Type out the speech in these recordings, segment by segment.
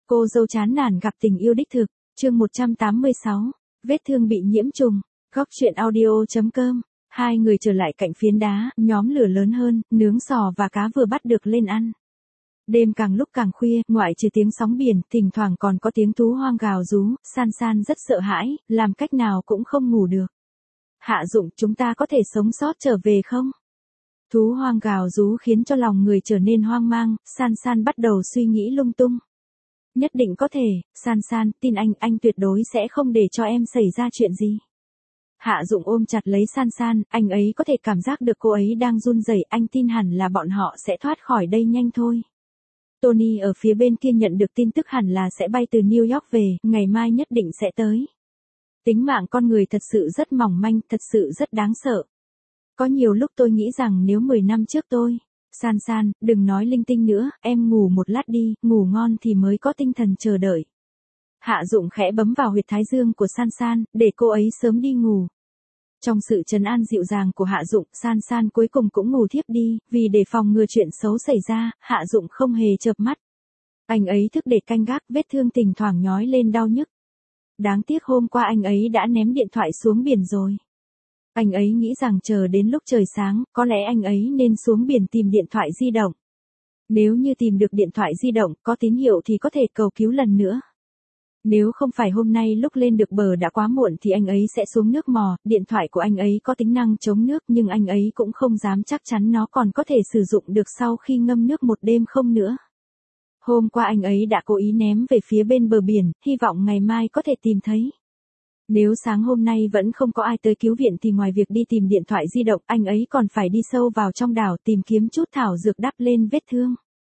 Cô dâu chán nản gặp tình yêu đích thực, chương 186, vết thương bị nhiễm trùng, góc truyện audio.com. Hai người trở lại cạnh phiến đá, nhóm lửa lớn hơn, nướng sò và cá vừa bắt được lên ăn. Đêm càng lúc càng khuya, ngoại trừ tiếng sóng biển, thỉnh thoảng còn có tiếng thú hoang gào rú, San San rất sợ hãi, làm cách nào cũng không ngủ được. Hạ Dụng, chúng ta có thể sống sót trở về không? Thú hoang gào rú khiến cho lòng người trở nên hoang mang, San San bắt đầu suy nghĩ lung tung. Nhất định có thể, San San, tin anh tuyệt đối sẽ không để cho em xảy ra chuyện gì. Hạ Dụng ôm chặt lấy San San, anh ấy có thể cảm giác được cô ấy đang run rẩy, anh tin hẳn là bọn họ sẽ thoát khỏi đây nhanh thôi. Tony ở phía bên kia nhận được tin tức hẳn là sẽ bay từ New York về, ngày mai nhất định sẽ tới. Tính mạng con người thật sự rất mỏng manh, thật sự rất đáng sợ. Có nhiều lúc tôi nghĩ rằng nếu 10 năm trước tôi... San San, đừng nói linh tinh nữa, em ngủ một lát đi, ngủ ngon thì mới có tinh thần chờ đợi. Hạ Dụng khẽ bấm vào huyệt thái dương của San San, để cô ấy sớm đi ngủ. Trong sự trấn an dịu dàng của Hạ Dụng, San San cuối cùng cũng ngủ thiếp đi, vì để phòng ngừa chuyện xấu xảy ra, Hạ Dụng không hề chợp mắt. Anh ấy thức để canh gác, vết thương thỉnh thoảng nhói lên đau nhức. Đáng tiếc hôm qua anh ấy đã ném điện thoại xuống biển rồi. Anh ấy nghĩ rằng chờ đến lúc trời sáng, có lẽ anh ấy nên xuống biển tìm điện thoại di động. Nếu như tìm được điện thoại di động, có tín hiệu thì có thể cầu cứu lần nữa. Nếu không phải hôm nay lúc lên được bờ đã quá muộn thì anh ấy sẽ xuống nước mò, điện thoại của anh ấy có tính năng chống nước nhưng anh ấy cũng không dám chắc chắn nó còn có thể sử dụng được sau khi ngâm nước một đêm không nữa. Hôm qua anh ấy đã cố ý ném về phía bên bờ biển, hy vọng ngày mai có thể tìm thấy. Nếu sáng hôm nay vẫn không có ai tới cứu viện thì ngoài việc đi tìm điện thoại di động, anh ấy còn phải đi sâu vào trong đảo tìm kiếm chút thảo dược đắp lên vết thương.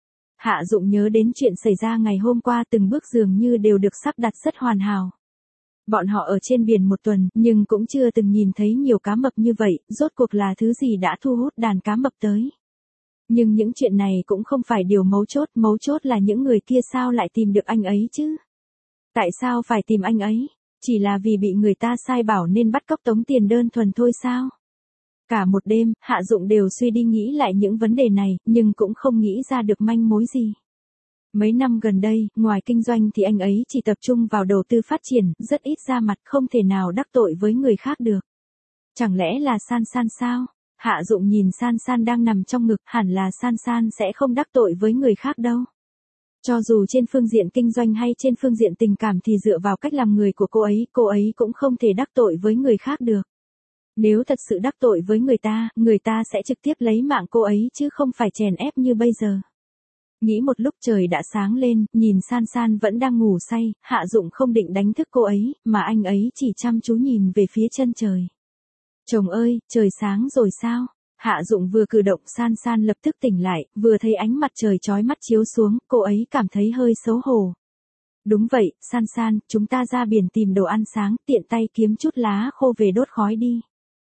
Hạ Dụng nhớ đến chuyện xảy ra ngày hôm qua, từng bước dường như đều được sắp đặt rất hoàn hảo. Bọn họ ở trên biển một tuần, nhưng cũng chưa từng nhìn thấy nhiều cá mập như vậy, rốt cuộc là thứ gì đã thu hút đàn cá mập tới. Nhưng những chuyện này cũng không phải điều mấu chốt là những người kia sao lại tìm được anh ấy chứ? Tại sao phải tìm anh ấy? Chỉ là vì bị người ta sai bảo nên bắt cóc tống tiền đơn thuần thôi sao? Cả một đêm, Hạ Dụng đều suy đi nghĩ lại những vấn đề này, nhưng cũng không nghĩ ra được manh mối gì. Mấy năm gần đây, ngoài kinh doanh thì anh ấy chỉ tập trung vào đầu tư phát triển, rất ít ra mặt, không thể nào đắc tội với người khác được. Chẳng lẽ là San San sao? Hạ Dụng nhìn San San đang nằm trong ngực, hẳn là San San sẽ không đắc tội với người khác đâu. Cho dù trên phương diện kinh doanh hay trên phương diện tình cảm thì dựa vào cách làm người của cô ấy cũng không thể đắc tội với người khác được. Nếu thật sự đắc tội với người ta sẽ trực tiếp lấy mạng cô ấy chứ không phải chèn ép như bây giờ. Nghĩ một lúc trời đã sáng lên, nhìn San San vẫn đang ngủ say, Hạ Dụng không định đánh thức cô ấy, mà anh ấy chỉ chăm chú nhìn về phía chân trời. Chồng ơi, trời sáng rồi sao? Hạ Dụng vừa cử động San San lập tức tỉnh lại, vừa thấy ánh mặt trời chói mắt chiếu xuống, cô ấy cảm thấy hơi xấu hổ. Đúng vậy, San San, chúng ta ra biển tìm đồ ăn sáng, tiện tay kiếm chút lá khô về đốt khói đi.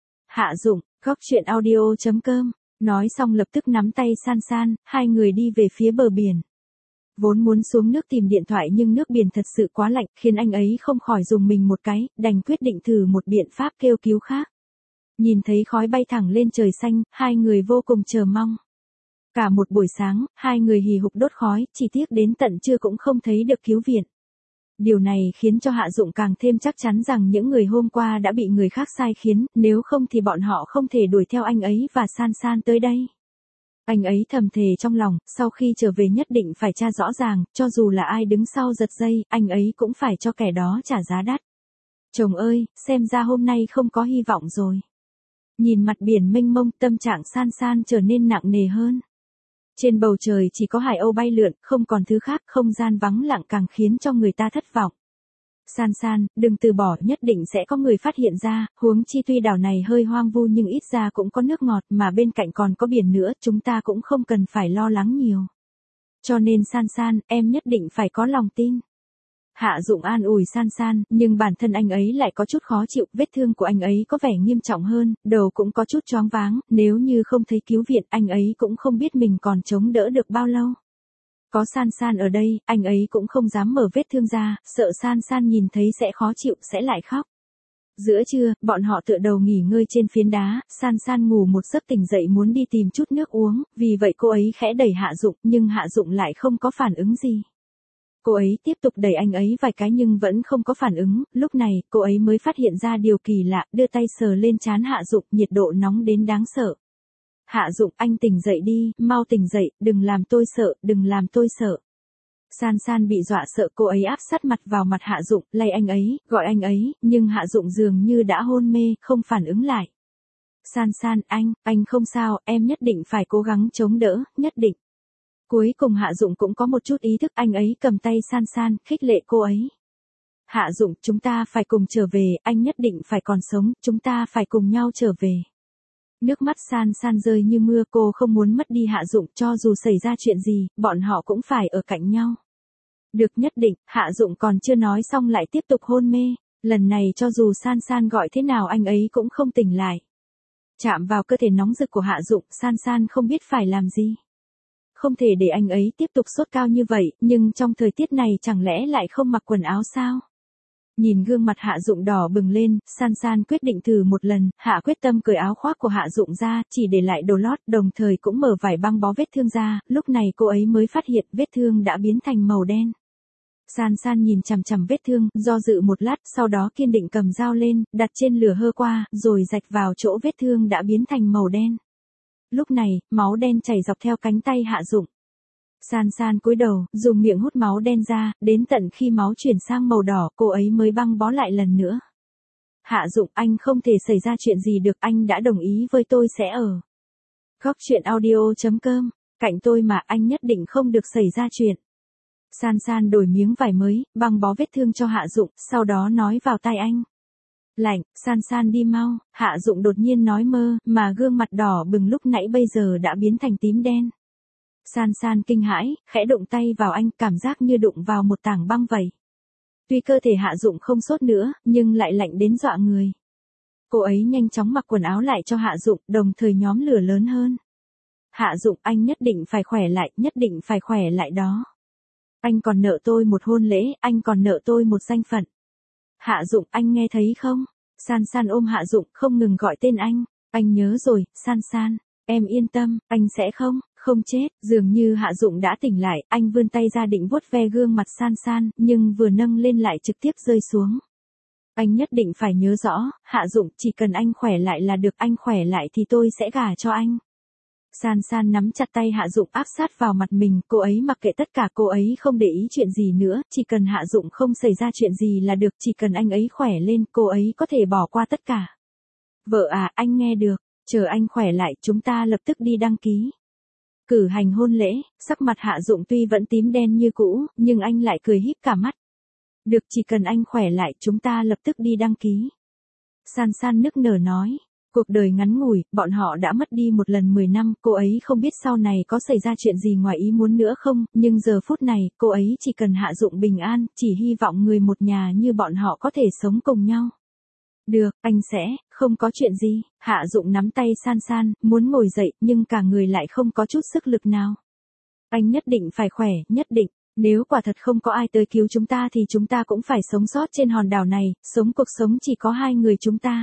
Hạ Dụng, góc truyện audio.com, nói xong lập tức nắm tay San San, hai người đi về phía bờ biển. Vốn muốn xuống nước tìm điện thoại nhưng nước biển thật sự quá lạnh, khiến anh ấy không khỏi dùng mình một cái, đành quyết định thử một biện pháp kêu cứu khác. Nhìn thấy khói bay thẳng lên trời xanh, hai người vô cùng chờ mong. Cả một buổi sáng, hai người hì hục đốt khói, chỉ tiếc đến tận trưa cũng không thấy được cứu viện. Điều này khiến cho Hạ Dụng càng thêm chắc chắn rằng những người hôm qua đã bị người khác sai khiến, nếu không thì bọn họ không thể đuổi theo anh ấy và San San tới đây. Anh ấy thầm thề trong lòng, sau khi trở về nhất định phải tra rõ ràng, cho dù là ai đứng sau giật dây, anh ấy cũng phải cho kẻ đó trả giá đắt. Chồng ơi, xem ra hôm nay không có hy vọng rồi. Nhìn mặt biển mênh mông, tâm trạng San San trở nên nặng nề hơn. Trên bầu trời chỉ có hải âu bay lượn, không còn thứ khác, không gian vắng lặng càng khiến cho người ta thất vọng. San San, đừng từ bỏ, nhất định sẽ có người phát hiện ra, huống chi tuy đảo này hơi hoang vu nhưng ít ra cũng có nước ngọt mà bên cạnh còn có biển nữa, chúng ta cũng không cần phải lo lắng nhiều. Cho nên San San, em nhất định phải có lòng tin. Hạ Dụng an ủi San San, nhưng bản thân anh ấy lại có chút khó chịu, vết thương của anh ấy có vẻ nghiêm trọng hơn, đầu cũng có chút choáng váng, nếu như không thấy cứu viện, anh ấy cũng không biết mình còn chống đỡ được bao lâu. Có San San ở đây, anh ấy cũng không dám mở vết thương ra, sợ San San nhìn thấy sẽ khó chịu, sẽ lại khóc. Giữa trưa, bọn họ tựa đầu nghỉ ngơi trên phiến đá, San San ngủ một giấc tỉnh dậy muốn đi tìm chút nước uống, vì vậy cô ấy khẽ đẩy Hạ Dụng, nhưng Hạ Dụng lại không có phản ứng gì. Cô ấy tiếp tục đẩy anh ấy vài cái nhưng vẫn không có phản ứng, lúc này, cô ấy mới phát hiện ra điều kỳ lạ, đưa tay sờ lên trán Hạ Dụng, nhiệt độ nóng đến đáng sợ. Hạ Dụng, anh tỉnh dậy đi, mau tỉnh dậy, đừng làm tôi sợ, đừng làm tôi sợ. San San bị dọa sợ, cô ấy áp sát mặt vào mặt Hạ Dụng, lay anh ấy, gọi anh ấy, nhưng Hạ Dụng dường như đã hôn mê, không phản ứng lại. San San, anh không sao, em nhất định phải cố gắng chống đỡ, nhất định. Cuối cùng Hạ Dụng cũng có một chút ý thức, anh ấy cầm tay San San, khích lệ cô ấy. Hạ Dụng, chúng ta phải cùng trở về, anh nhất định phải còn sống, chúng ta phải cùng nhau trở về. Nước mắt San San rơi như mưa, cô không muốn mất đi Hạ Dụng, cho dù xảy ra chuyện gì, bọn họ cũng phải ở cạnh nhau. Được, nhất định. Hạ Dụng còn chưa nói xong lại tiếp tục hôn mê, lần này cho dù San San gọi thế nào anh ấy cũng không tỉnh lại. Chạm vào cơ thể nóng rực của Hạ Dụng, San San không biết phải làm gì. Không thể để anh ấy tiếp tục sốt cao như vậy, nhưng trong thời tiết này chẳng lẽ lại không mặc quần áo sao? Nhìn gương mặt Hạ Dụng đỏ bừng lên, San San quyết định thử một lần, Hạ quyết tâm cởi áo khoác của Hạ Dụng ra, chỉ để lại đồ lót, đồng thời cũng mở vải băng bó vết thương ra, lúc này cô ấy mới phát hiện vết thương đã biến thành màu đen. San San nhìn chằm chằm vết thương, do dự một lát, sau đó kiên định cầm dao lên, đặt trên lửa hơ qua, rồi rạch vào chỗ vết thương đã biến thành màu đen. Lúc này, máu đen chảy dọc theo cánh tay Hạ Dụng. San San cúi đầu, dùng miệng hút máu đen ra, đến tận khi máu chuyển sang màu đỏ, cô ấy mới băng bó lại lần nữa. Hạ Dụng, anh không thể xảy ra chuyện gì được, anh đã đồng ý với tôi sẽ ở Góc Chuyện Audio.com, cạnh tôi mà, anh nhất định không được xảy ra chuyện. San San đổi miếng vải mới, băng bó vết thương cho Hạ Dụng, sau đó nói vào tai anh. Lạnh, San San đi mau, Hạ Dụng đột nhiên nói mơ, mà gương mặt đỏ bừng lúc nãy bây giờ đã biến thành tím đen. San San kinh hãi, khẽ đụng tay vào anh, cảm giác như đụng vào một tảng băng vậy. Tuy cơ thể Hạ Dụng không sốt nữa, nhưng lại lạnh đến dọa người. Cô ấy nhanh chóng mặc quần áo lại cho Hạ Dụng, đồng thời nhóm lửa lớn hơn. Hạ Dụng, anh nhất định phải khỏe lại, nhất định phải khỏe lại đó. Anh còn nợ tôi một hôn lễ, anh còn nợ tôi một danh phận. Hạ Dụng, anh nghe thấy không? San San ôm Hạ Dụng, không ngừng gọi tên anh. Anh nhớ rồi, San San, em yên tâm, anh sẽ không chết. Dường như Hạ Dụng đã tỉnh lại, anh vươn tay ra định vuốt ve gương mặt San San, nhưng vừa nâng lên lại trực tiếp rơi xuống. Anh nhất định phải nhớ rõ, Hạ Dụng, chỉ cần anh khỏe lại là được, anh khỏe lại thì tôi sẽ gả cho anh. San San nắm chặt tay Hạ Dụng áp sát vào mặt mình, cô ấy mặc kệ tất cả, cô ấy không để ý chuyện gì nữa, chỉ cần Hạ Dụng không xảy ra chuyện gì là được, chỉ cần anh ấy khỏe lên, cô ấy có thể bỏ qua tất cả. Vợ à, anh nghe được, chờ anh khỏe lại, chúng ta lập tức đi đăng ký cử hành hôn lễ. Sắc mặt Hạ Dụng tuy vẫn tím đen như cũ, nhưng anh lại cười híp cả mắt. Được, chỉ cần anh khỏe lại, chúng ta lập tức đi đăng ký. San San nức nở nói. Cuộc đời ngắn ngủi, bọn họ đã mất đi một lần 10 năm, cô ấy không biết sau này có xảy ra chuyện gì ngoài ý muốn nữa không, nhưng giờ phút này, cô ấy chỉ cần Hạ Dụng bình an, chỉ hy vọng người một nhà như bọn họ có thể sống cùng nhau. Được, anh sẽ, không có chuyện gì. Hạ Dụng nắm tay San San, muốn ngồi dậy, nhưng cả người lại không có chút sức lực nào. Anh nhất định phải khỏe, nhất định. Nếu quả thật không có ai tới cứu chúng ta thì chúng ta cũng phải sống sót trên hòn đảo này, sống cuộc sống chỉ có hai người chúng ta.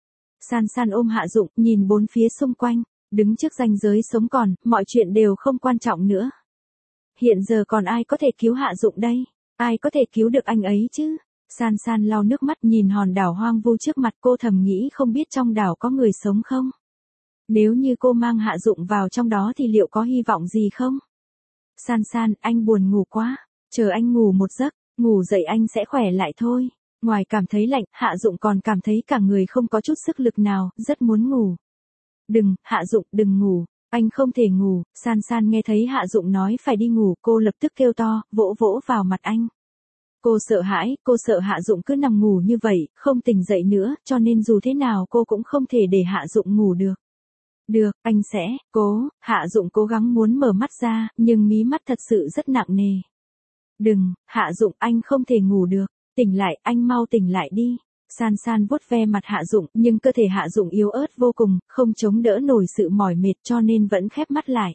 San San ôm Hạ Dụng, nhìn bốn phía xung quanh, đứng trước ranh giới sống còn, mọi chuyện đều không quan trọng nữa. Hiện giờ còn ai có thể cứu Hạ Dụng đây? Ai có thể cứu được anh ấy chứ? San San lau nước mắt nhìn hòn đảo hoang vu trước mặt, cô thầm nghĩ không biết trong đảo có người sống không? Nếu như cô mang Hạ Dụng vào trong đó thì liệu có hy vọng gì không? San San, anh buồn ngủ quá, chờ anh ngủ một giấc, ngủ dậy anh sẽ khỏe lại thôi. Ngoài cảm thấy lạnh, Hạ Dụng còn cảm thấy cả người không có chút sức lực nào, rất muốn ngủ. Đừng, Hạ Dụng, đừng ngủ, anh không thể ngủ. San San nghe thấy Hạ Dụng nói phải đi ngủ, cô lập tức kêu to, vỗ vỗ vào mặt anh. Cô sợ Hạ Dụng cứ nằm ngủ như vậy, không tỉnh dậy nữa, cho nên dù thế nào cô cũng không thể để Hạ Dụng ngủ được. Được, anh sẽ, Hạ Dụng cố gắng muốn mở mắt ra, nhưng mí mắt thật sự rất nặng nề. Đừng, Hạ Dụng, anh không thể ngủ được. Tỉnh lại, anh mau tỉnh lại đi. San San vuốt ve mặt Hạ Dụng, nhưng cơ thể Hạ Dụng yếu ớt vô cùng, không chống đỡ nổi sự mỏi mệt cho nên vẫn khép mắt lại.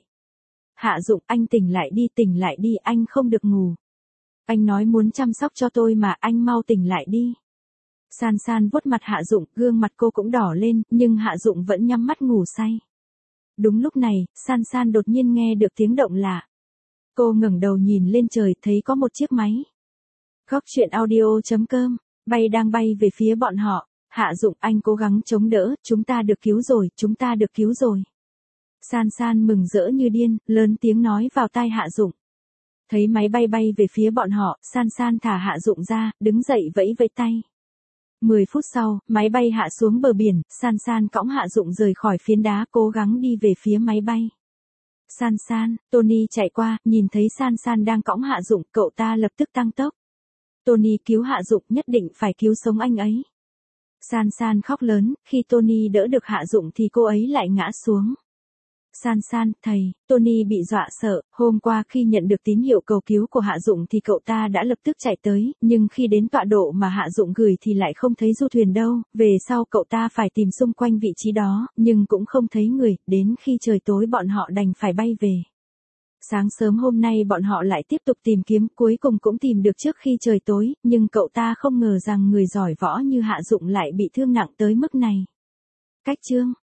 Hạ Dụng, anh tỉnh lại đi, anh không được ngủ. Anh nói muốn chăm sóc cho tôi mà, anh mau tỉnh lại đi. San San vuốt mặt Hạ Dụng, gương mặt cô cũng đỏ lên, nhưng Hạ Dụng vẫn nhắm mắt ngủ say. Đúng lúc này, San San đột nhiên nghe được tiếng động lạ. Cô ngẩng đầu nhìn lên trời thấy có một chiếc máy. Góc truyện audio.com, đang bay về phía bọn họ. Hạ Dụng, anh cố gắng chống đỡ, chúng ta được cứu rồi, chúng ta được cứu rồi. San San mừng rỡ như điên, lớn tiếng nói vào tai Hạ Dụng. Thấy máy bay về phía bọn họ, San San thả Hạ Dụng ra, đứng dậy vẫy vẫy tay. 10 phút sau, máy bay hạ xuống bờ biển, San San cõng Hạ Dụng rời khỏi phiến đá cố gắng đi về phía máy bay. San San, Tony chạy qua, nhìn thấy San San đang cõng Hạ Dụng, cậu ta lập tức tăng tốc. Tony cứu Hạ Dụng, nhất định phải cứu sống anh ấy. San San khóc lớn, khi Tony đỡ được Hạ Dụng thì cô ấy lại ngã xuống. San San, thầy, Tony bị dọa sợ, hôm qua khi nhận được tín hiệu cầu cứu của Hạ Dụng thì cậu ta đã lập tức chạy tới, nhưng khi đến tọa độ mà Hạ Dụng gửi thì lại không thấy du thuyền đâu, về sau cậu ta phải tìm xung quanh vị trí đó, nhưng cũng không thấy người, đến khi trời tối bọn họ đành phải bay về. Sáng sớm hôm nay bọn họ lại tiếp tục tìm kiếm, cuối cùng cũng tìm được trước khi trời tối, nhưng cậu ta không ngờ rằng người giỏi võ như Hạ Dụng lại bị thương nặng tới mức này. Cách chương